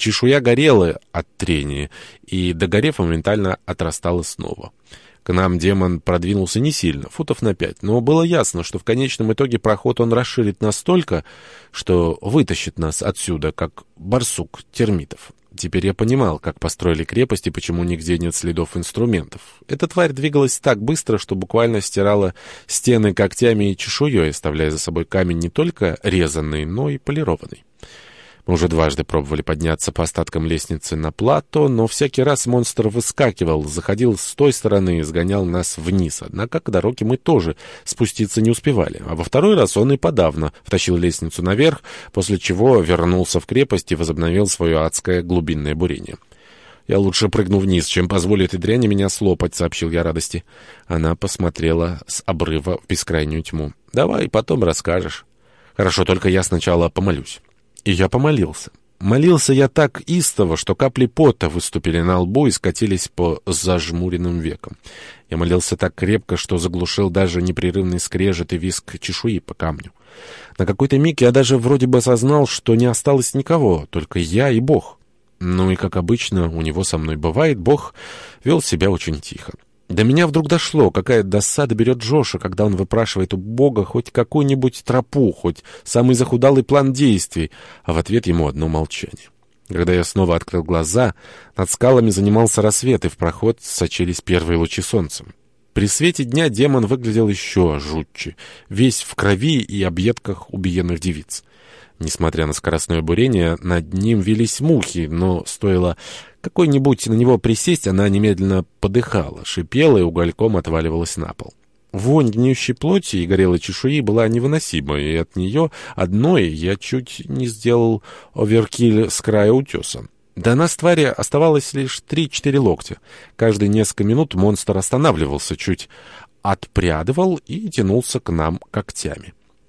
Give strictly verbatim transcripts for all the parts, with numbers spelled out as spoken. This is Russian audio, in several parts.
Чешуя горела от трения, и, догорев, моментально отрастала снова. К нам демон продвинулся не сильно, футов на пять, но было ясно, что в конечном итоге проход он расширит настолько, что вытащит нас отсюда, как барсук термитов. Теперь я понимал, как построили крепость и почему нигде нет следов инструментов. Эта тварь двигалась так быстро, что буквально стирала стены когтями и чешуей, оставляя за собой камень не только резанный, но и полированный. Мы уже дважды пробовали подняться по остаткам лестницы на плато, но всякий раз монстр выскакивал, заходил с той стороны и сгонял нас вниз. Однако к дороге мы тоже спуститься не успевали. А во второй раз он и подавно втащил лестницу наверх, после чего вернулся в крепость и возобновил свое адское глубинное бурение. «Я лучше прыгну вниз, чем позволю этой дряни меня слопать», — сообщил я радости. Она посмотрела с обрыва в бескрайнюю тьму. «Давай, потом расскажешь». «Хорошо, только я сначала помолюсь». И я помолился. Молился я так истово, что капли пота выступили на лбу и скатились по зажмуренным векам. Я молился так крепко, что заглушил даже непрерывный скрежет и визг чешуи по камню. На какой-то миг я даже вроде бы осознал, что не осталось никого, только я и Бог. Ну и, как обычно, у него со мной бывает, Бог вел себя очень тихо. До меня вдруг дошло, какая досада берет Джоша, когда он выпрашивает у Бога хоть какую-нибудь тропу, хоть самый захудалый план действий, а в ответ ему одно молчание. Когда я снова открыл глаза, над скалами занимался рассвет, и в проход сочились первые лучи солнца. При свете дня демон выглядел еще жутче, весь в крови и объедках убиенных девиц. Несмотря на скоростное бурение, над ним вились мухи, но стоило какой-нибудь на него присесть, она немедленно подыхала, шипела и угольком отваливалась на пол. Вонь гниющей плоти и горелой чешуи была невыносима, и от нее одной я чуть не сделал оверкиль с края утеса. До нас твари оставалось лишь три-четыре локтя. Каждые несколько минут монстр останавливался, чуть отпрядывал и тянулся к нам когтями.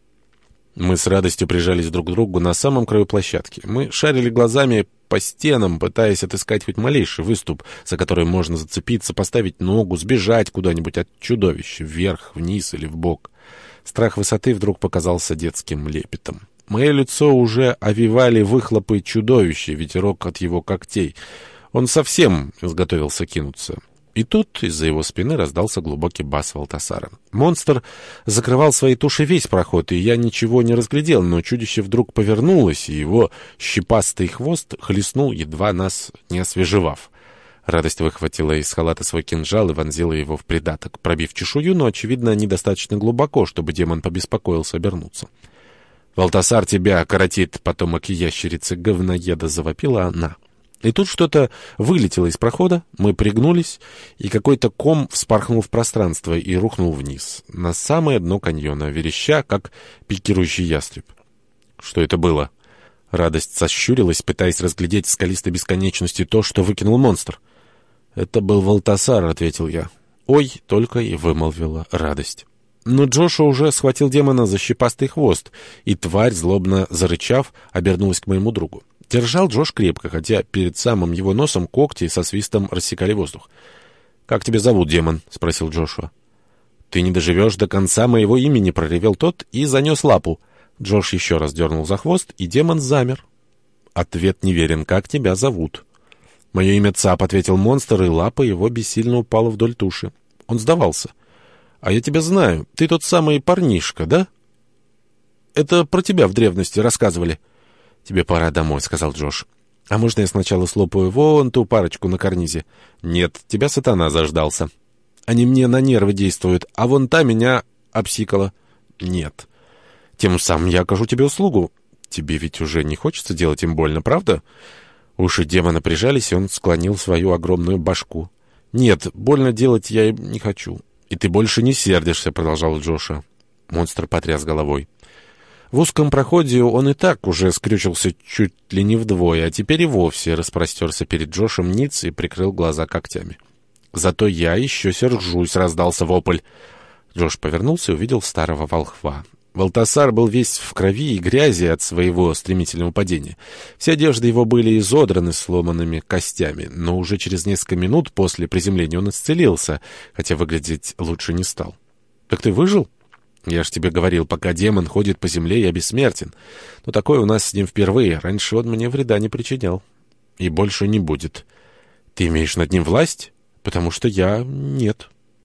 Мы с радостью прижались друг к другу на самом краю площадки. Мы шарили глазами по стенам, пытаясь отыскать хоть малейший выступ, за который можно зацепиться, поставить ногу, сбежать куда-нибудь от чудовища, вверх, вниз или вбок. Страх высоты вдруг показался детским лепетом. Мое лицо уже овивали выхлопы чудовища, ветерок от его когтей. Он совсем изготовился кинуться. И тут из-за его спины раздался глубокий бас Валтасара. Монстр закрывал своей тушей весь проход, и я ничего не разглядел, но чудище вдруг повернулось, и его щипастый хвост хлестнул, едва нас не освежевав. Радость выхватила из халата свой кинжал и вонзила его в придаток, пробив чешую, но, очевидно, недостаточно глубоко, чтобы демон побеспокоился обернуться. «Валтасар тебя коротит, потомок ящерицы-говноеда!» — завопила она. И тут что-то вылетело из прохода, мы пригнулись, и какой-то ком вспорхнул в пространство и рухнул вниз, на самое дно каньона, вереща, как пикирующий ястреб. Что это было? Радость сощурилась, пытаясь разглядеть в скалистой бесконечности то, что выкинул монстр. «Это был Валтасар», — ответил я. «Ой», — только и вымолвила радость. Но Джоша уже схватил демона за щипастый хвост, и тварь, злобно зарычав, обернулась к моему другу. Держал Джош крепко, хотя перед самым его носом когти со свистом рассекали воздух. «Как тебя зовут, демон?» — спросил Джошуа. «Ты не доживешь до конца моего имени», — проревел тот и занес лапу. Джош еще раз дернул за хвост, и демон замер. Ответ неверен. «Как тебя зовут?» «Мое имя Цап», — ответил монстр, и лапа его бессильно упала вдоль туши. Он сдавался. «А я тебя знаю. Ты тот самый парнишка, да? Это про тебя в древности рассказывали». «Тебе пора домой», — сказал Джош. «А можно я сначала слопаю вон ту парочку на карнизе?» «Нет, тебя сатана заждался. Они мне на нервы действуют, а вон та меня обсикала». «Нет. Тем самым я окажу тебе услугу. Тебе ведь уже не хочется делать им больно, правда?» Уши демона прижались, и он склонил свою огромную башку. «Нет, больно делать я им не хочу». «И ты больше не сердишься», — продолжал Джоша. Монстр потряс головой. В узком проходе он и так уже скрючился чуть ли не вдвое, а теперь и вовсе распростерся перед Джошем ниц и прикрыл глаза когтями. «Зато я еще сержусь», — раздался вопль. Джош повернулся и увидел старого волхва. Валтасар был весь в крови и грязи от своего стремительного падения. Все одежды его были изодраны сломанными костями, но уже через несколько минут после приземления он исцелился, хотя выглядеть лучше не стал. «Так ты выжил?» «Я ж тебе говорил, пока демон ходит по земле, я бессмертен. Но такое у нас с ним впервые. Раньше он мне вреда не причинял». и больше не будет. Ты имеешь над ним власть? Потому что я — нет».